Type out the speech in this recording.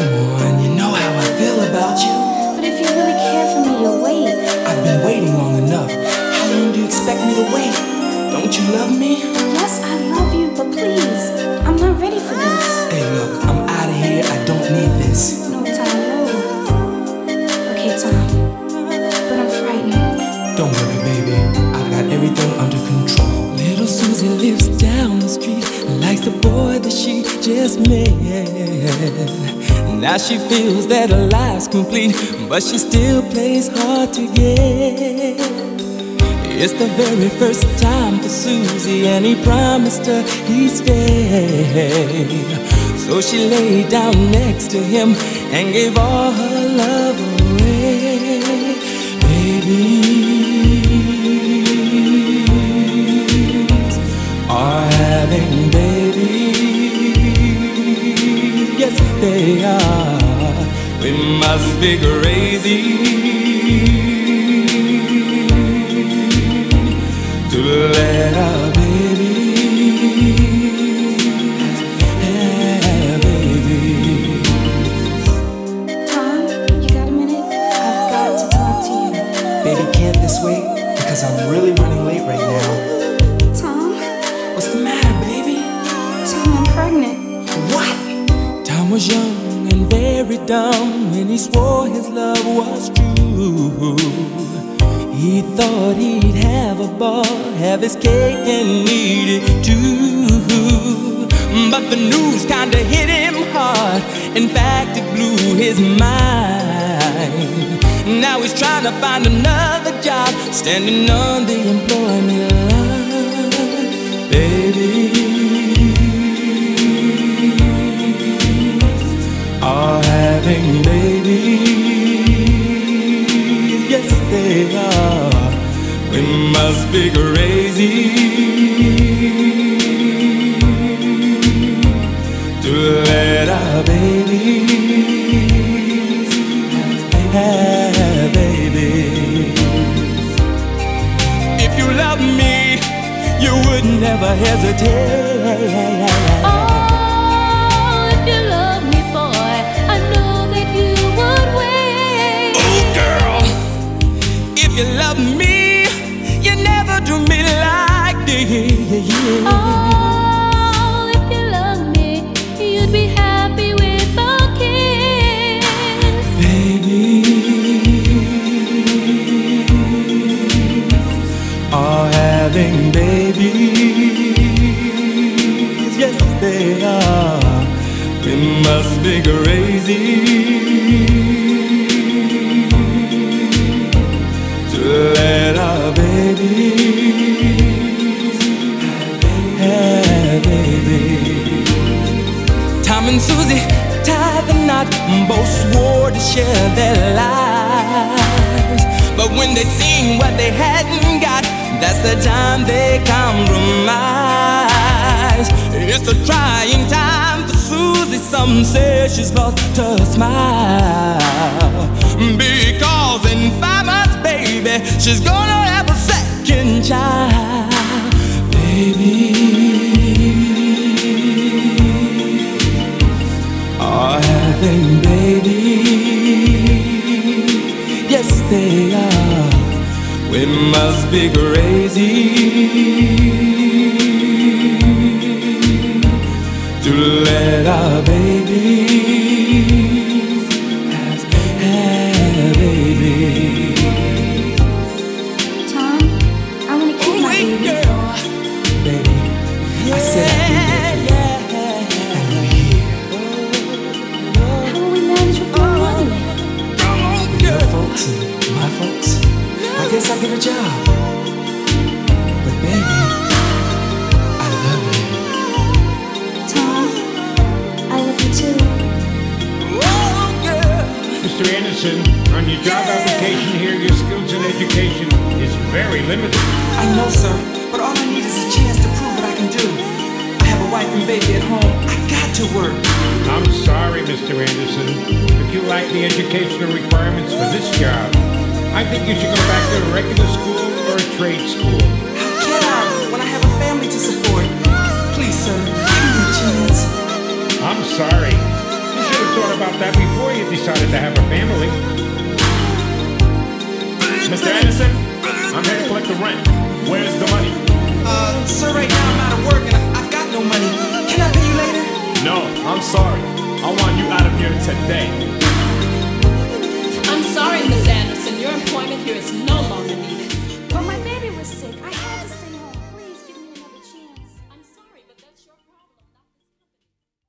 on, you know how I feel about you. But if you really care for me, you'll wait. I've been waiting long enough. How long do you expect me to wait? Don't you love me? Yes, I love you, but please, I'm not ready for this. Hey, look, I'm out of here. I don't need this. No, Tom, no. Okay, Tom, but I'm frightened. Don't worry, baby. I've got everything under control. Little Susie lives down the street, likes the boy that she just met. Now she feels that her life's complete, but she still plays hard to get. It's the very first time for Susie, and he promised her he'd stay. So she laid down next to him and gave all her love away. Babies are having babies. Yes, they are. We must be crazy to let our babies have babies. Tom, you got a minute? I've got to talk to you. Baby, can't this wait? Because I'm really running late right now. Tom? What's the matter, baby? Tom, I'm pregnant. What? Tom was young and very dumb when he swore his love was true. He thought he'd have a ball, have his cake and eat it too. But the news kinda hit him hard. In fact, it blew his mind. Now he's trying to find another job, standing on the employment line. Babies are having babies. Yes, they are. We must be crazy to let our babies have babies. If you love me, you would never hesitate. Oh, if you love me, boy, I know that you would wait. Oh, girl, if you love me, you never do me like this. Oh, if you love me, you'd be happy with a kiss. Babies are having babies. Yes, they are. We must be crazy to let our babies have babies. Tom and Susie tied the knot, both swore to share their lives. But when they seen what they hadn't got, that's the time they compromise. It's a trying time for Susie. Some say she's lost her smile, because in 5 months, baby, she's gonna have a second child. Babies are having babies. Yes, they are. We must be crazy to let our babies have babies. Tom, I want to keep my baby. Girl. Baby, I said I'd be there for you, and you're here. How will we manage with no money? Your folks and my folks, I guess I'll get a job. But baby, I love you. Tom, I love you too. Oh, girl. Mr. Anderson, on your job application here, your skills and education is very limited. I know, sir, but all I need is a chance to prove what I can do. I have a wife and baby at home. I got to work. I'm sorry, Mr. Anderson, but you lack the educational requirements for this job. I think you should go back to a regular school or a trade school. How can I when I have a family to support? Please, sir, give me a chance. I'm sorry. You should have have thought about that before you decided to have a family. Mr. Anderson, I'm here to collect the rent. Where's the money? Sir, right now I'm out of work and I've got no money. Can I pay you later? No, I'm sorry. I want you out of here today. I'm sorry, Miss Anderson. Your employment here is no longer needed.